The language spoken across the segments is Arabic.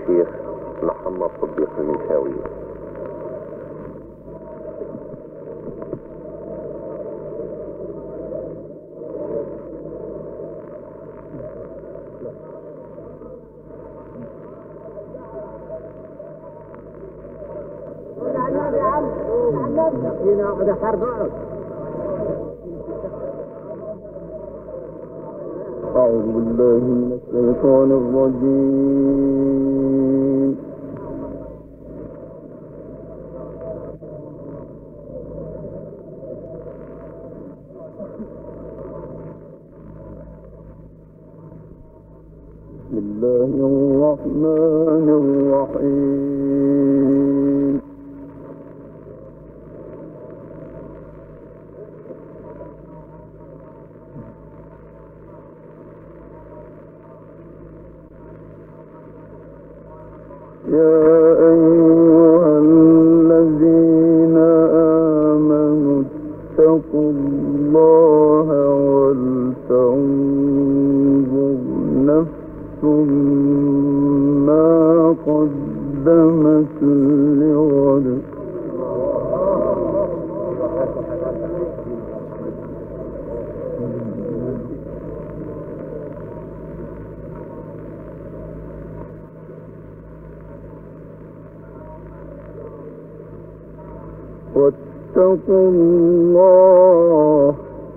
الشيخ محمد صديق المنشاوي. أعوذ بالله من الشيطان الرجيم. بسم الله الرحمن الرحيم. يا أيها الذين آمنوا اتقوا الله ولتنظر نفس ما قدمت لغد. واتقوا الله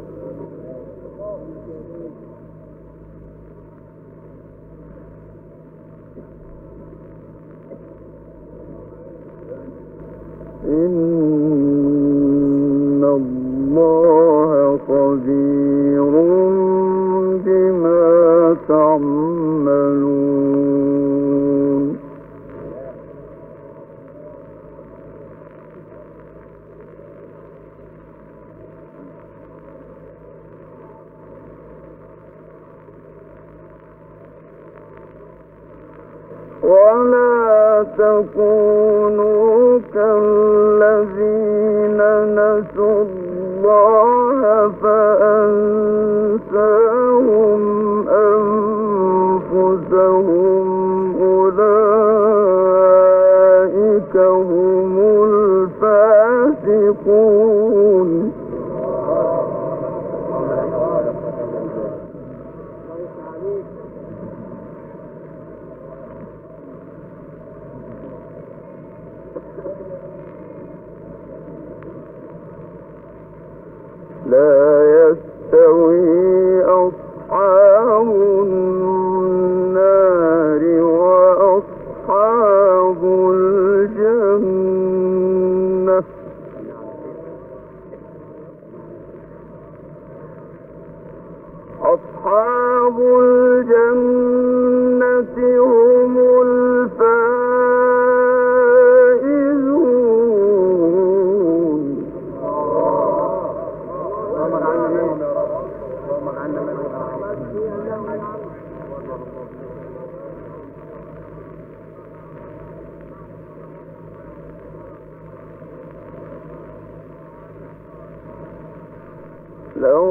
إن الله خبير بما تعملون. ولا تكونوا كالذين نسوا الله فأنساهم أنفسهم أولئك هم الفاسقون. لا يستوي أصحاب النار وأصحاب الجنة. أصحاب الجنة هم الفائزون. لو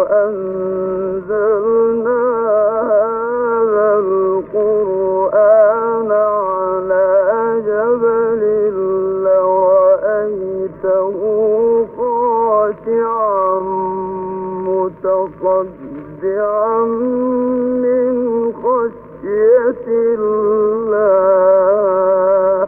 أنزلنا هذا القرآن على جبل لرأيته خاشعا متصدعا من خشية الله.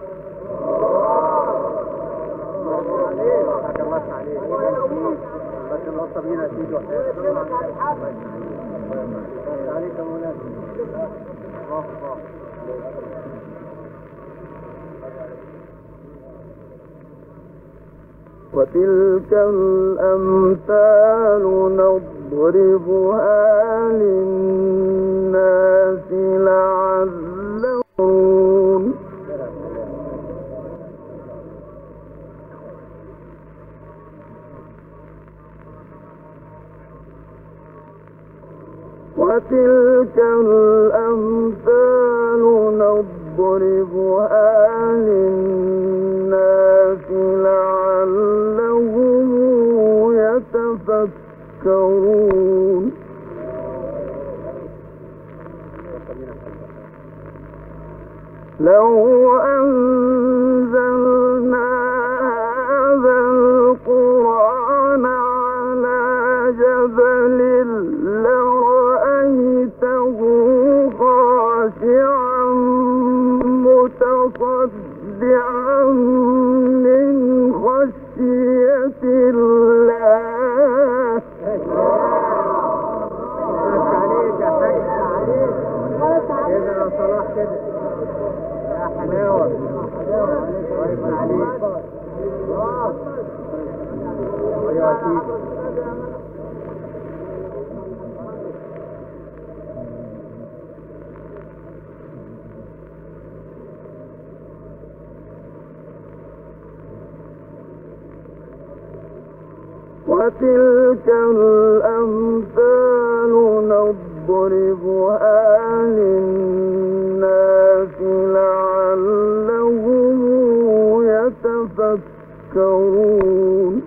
وتلك الأمثال نضربها للناس لعلهم وتلك الأمثال نضربها للناس لعلهم يتفكرون. لو أنزلنا هذا القرآن على جبل لرأيته خاشعا متصدعا من خشية الله. وتلك الأمثال نضربها للناس لعلهم يتفكرون.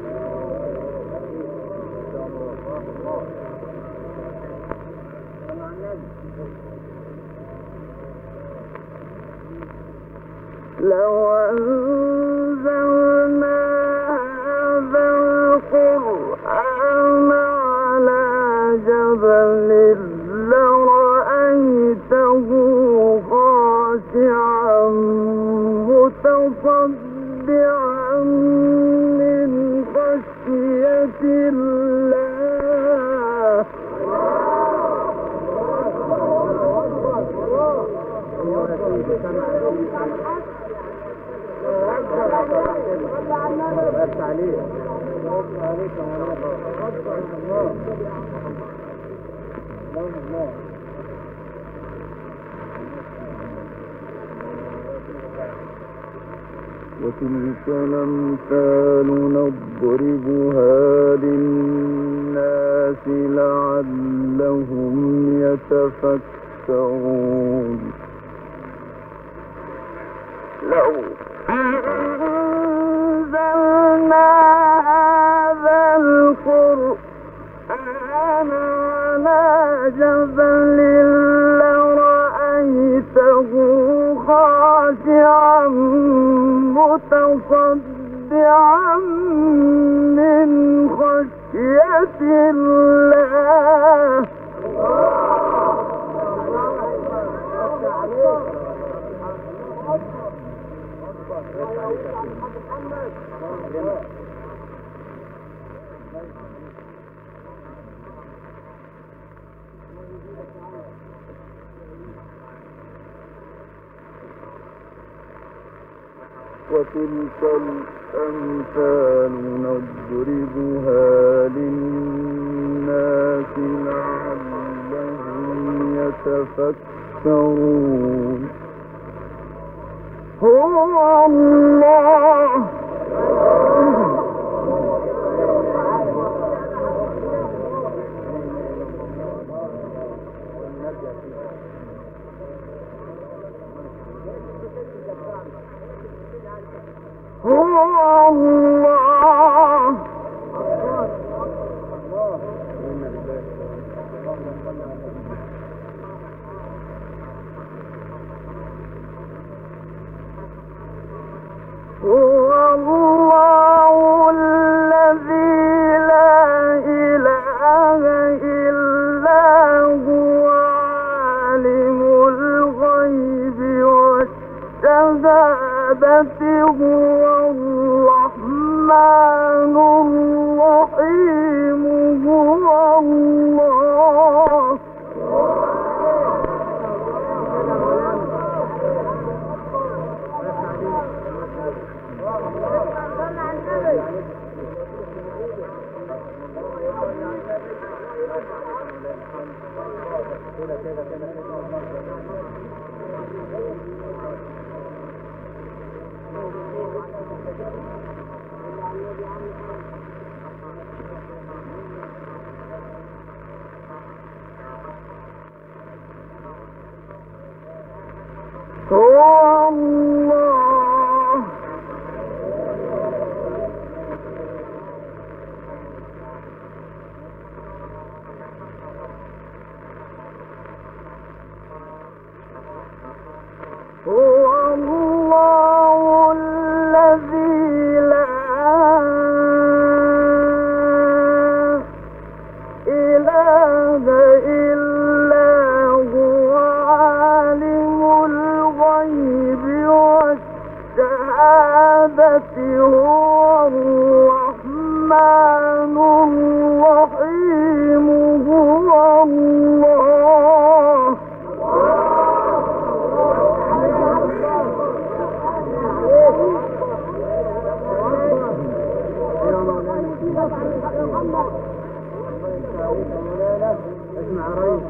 لو أنزلنا هذا القرآن على جبل لرأيته خاشعا متصدعا من خشية الله. وتلك الأمثال نضربها للناس لعلهم يتفكرون. لو أنزلنا هذا القرآن على جبل لرأيته خاشعا متصدعا من خشية الله. وتلك الأمثال نضربها للناس لعلهم يتفكرون. هو الله هو الله الذي لا إله إلا هو عالم الغيب والشهادة هو الرحمن الرحيم. هو الله هو الله هو الله الذي لا إله إلا هو عالم الغيب والشهادة هو الرحمن الرحيم هو الله اسمع ريس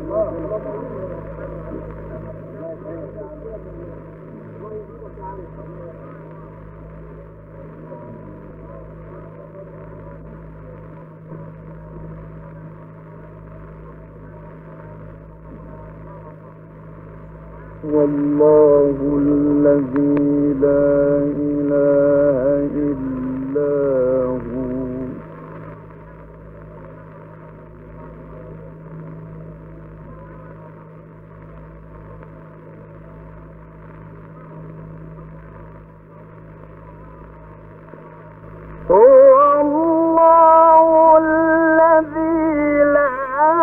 والله الذي لا إله إلا هو هو الله الذي لا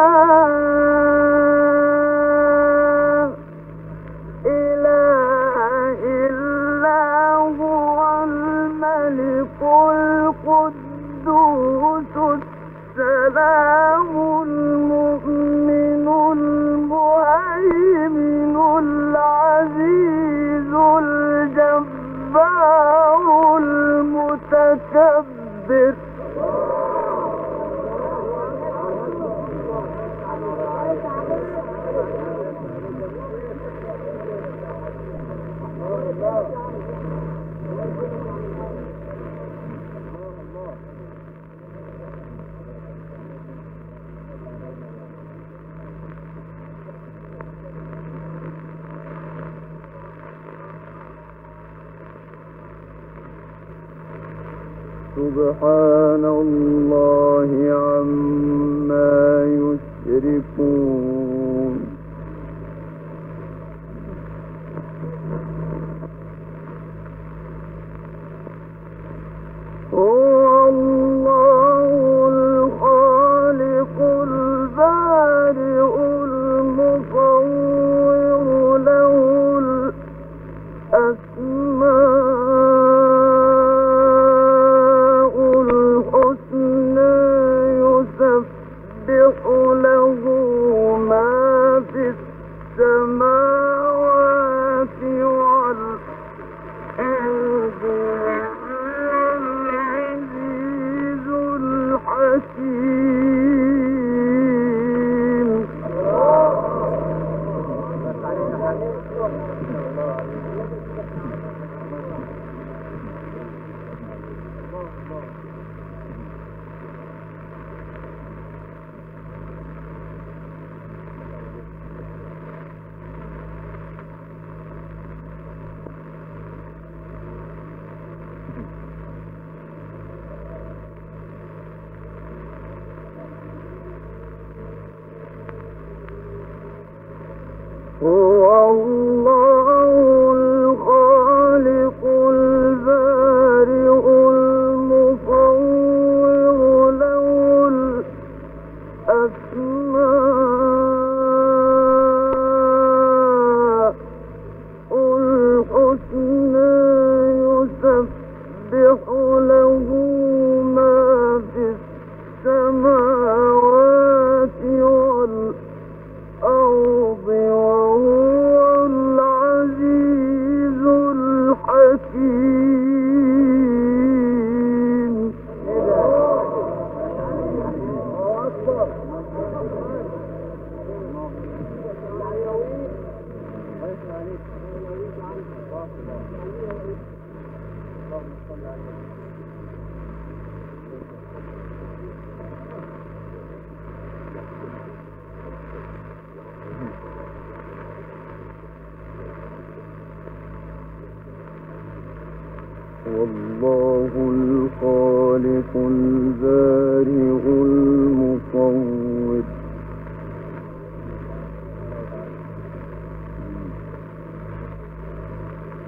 إله إلا هو الملك القدوس السلام المؤمن المهيمن العزيز الجبار المتكبر سبحان الله عما يشركون هو الله الخالق البارئ المصور له الأسماء الحسنى يسبح له ما في السماوات والأرض العزيز الحكيم هو الله الخالق البارئ المصور له الأسماء الحسنى يسبح له ما في السماوات والأرض وهو العزيز الحكيم والله الخالق البارئ المصور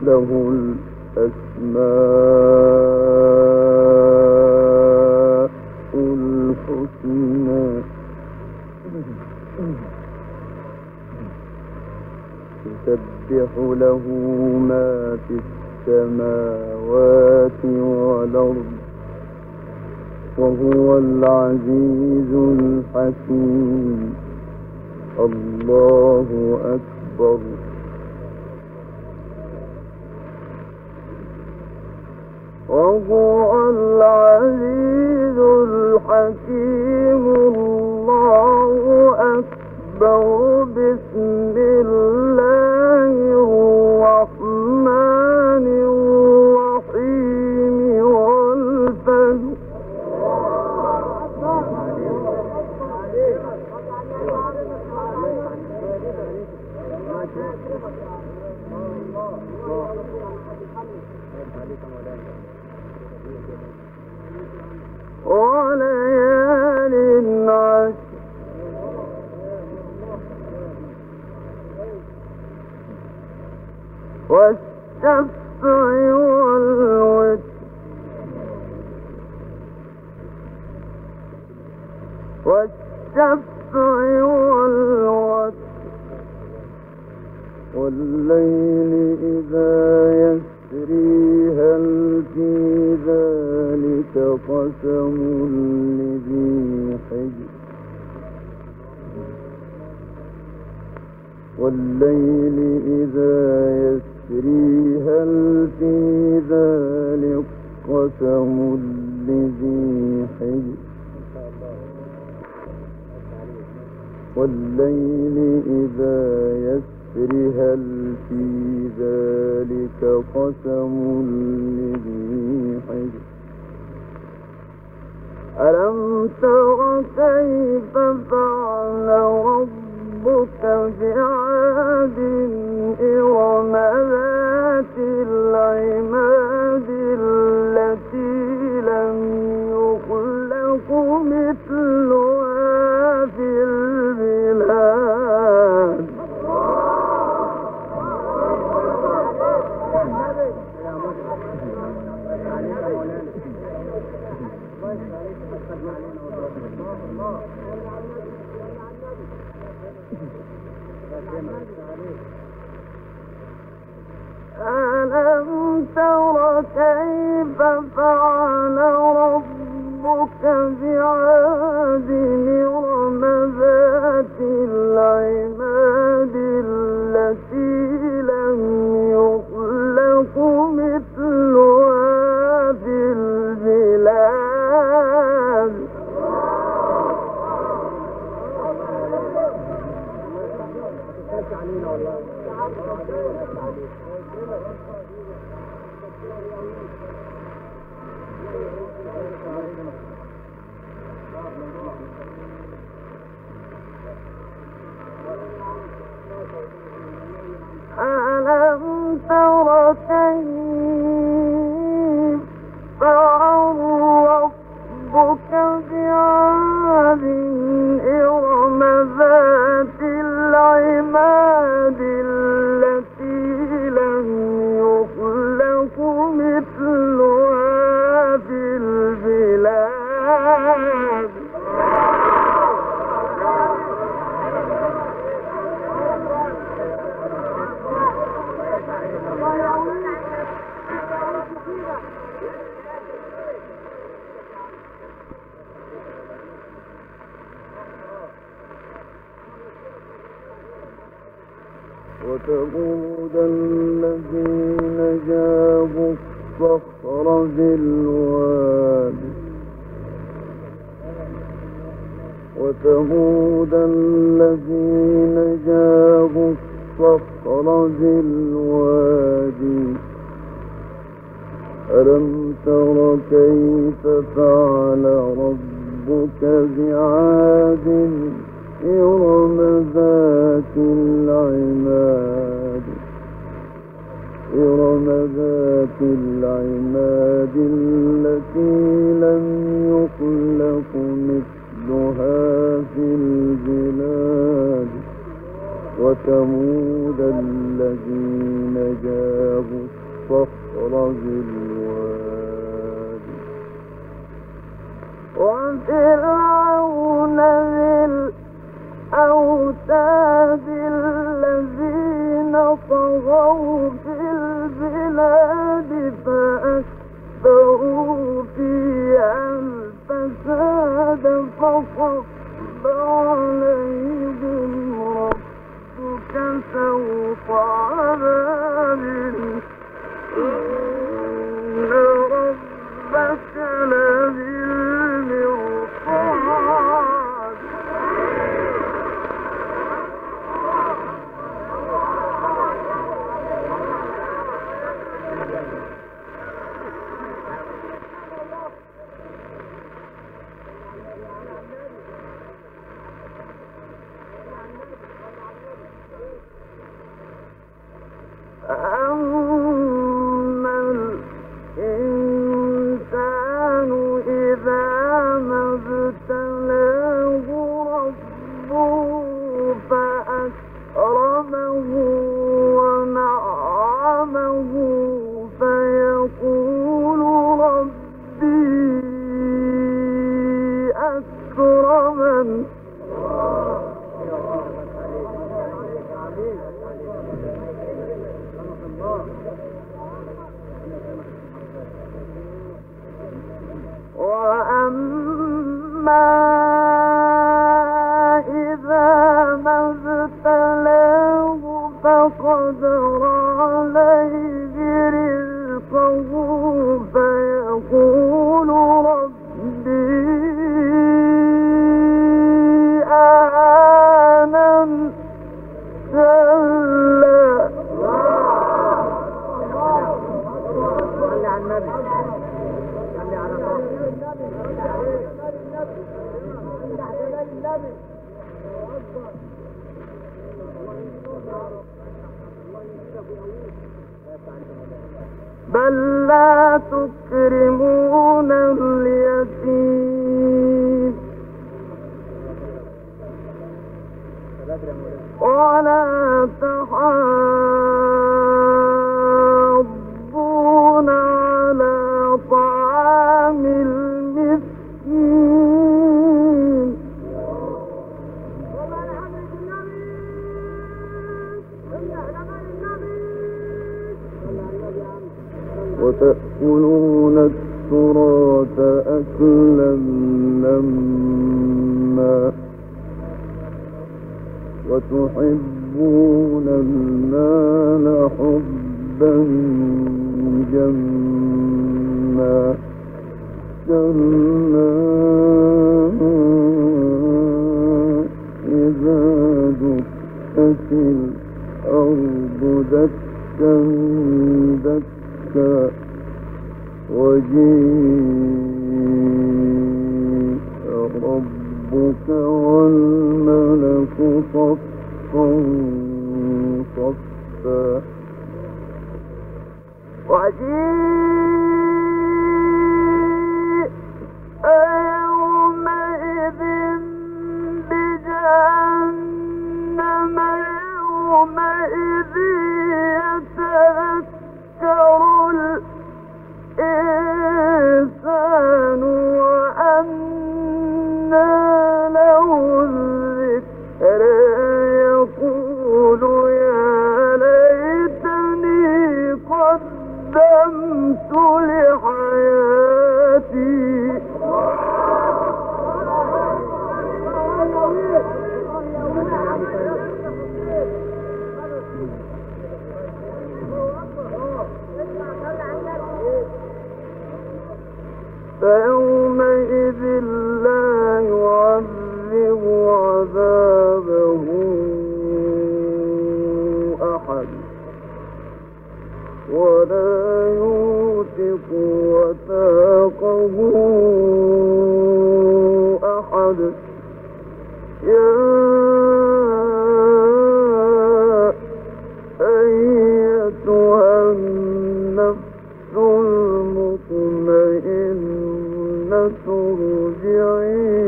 له الأسماء الحسنى يسبح له ما في السماوات والأرض وهو العزيز الحكيم. الله أكبر. وهو العزيز الحكيم. الله أكبر. بسم الله الرحمن الرحيم. والفجر. وليال عشر. والشفع والوتر. والشفع والوتر. والليل إذا يسري. هل في ذلك قسم لذي حجر. والليل إذا يسري. هل في ذلك قسم لذي حجر. والليل إذا يسري. هل في ذلك قسم لذي حجر. ألم تر كيف فعل ربك بعاد. إرم ذات العماد. التي لم يخلق مثلها في البلاد. ألم تر كيف فعل ربك بعاد. إرم ذات العماد. التي لم يخلق مثلها في البلاد. ألم تر كيف فعل ربك بعاد. إرم ذات العماد. التي لم يخلق مثلها في البلاد. وثمود الذين جابوا الصخر بالواد. وثمود الذين جابوا الصخر بالواد. ألم تر كيف فعل ربك بعاد. إرم ذات العماد. إرم ذات العماد. التي لم يخلق مثلها في البلاد. وثمود الذين جابوا الصخر بالواد وفرعون ذي الأوتاد الذين طغوا في البلاد فأكثروا فيها الفساد فصب عليهم ربك سوط عذاب إن ربك لبالمرصاد أما الإنسان إذا ما ابتلاه ربه فأكرمه ونعمه فيقول ربي أكرمن وأما إذا ما ابتلاه فقدر عليه رزقه فيقول ربي أهانن كلا صل على النبي صل على بل لا تكرمون اليتيم ولا تحاضون على طعام المسكين وتأكلون التراث أكلا لما وتحبون المال حبا جما كلا إذا دكت الأرض دكا دكا وجيء ربك والملك صفا صفا وجيء يومئذ بجهنم يومئذ يتذكر الإنسان وأنى له الذكر يقول يا ليتني قدمت لحياتي فيومئذ لا يعذب عذابه أحد ولا يوثق وثاقه أحد يا أيتها النفس المطمئنة ارجعي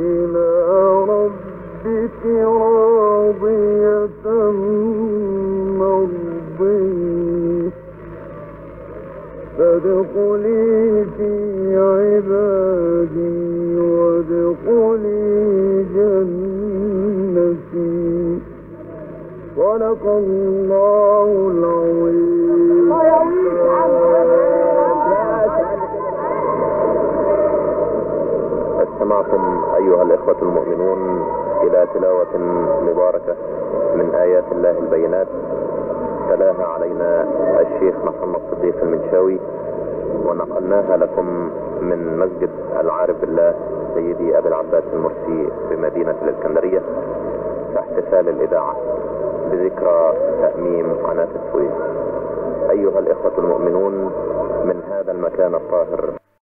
إلى ربك راضية فادخلي في عبادي وادخلي جنتي. صدق الله العظيم. استمعتم أيها الإخوة المؤمنون إلى تلاوة مباركة من آيات الله البينات تلاها علينا الشيخ محمد صديق المنشاوي، ونقلناها لكم من مسجد العارف بالله سيدي أبي العباس المرسي بمدينة الإسكندرية في احتفال الإذاعة بذكرى تأميم قناة السويس. أيها الإخوة المؤمنون، من هذا المكان الطاهر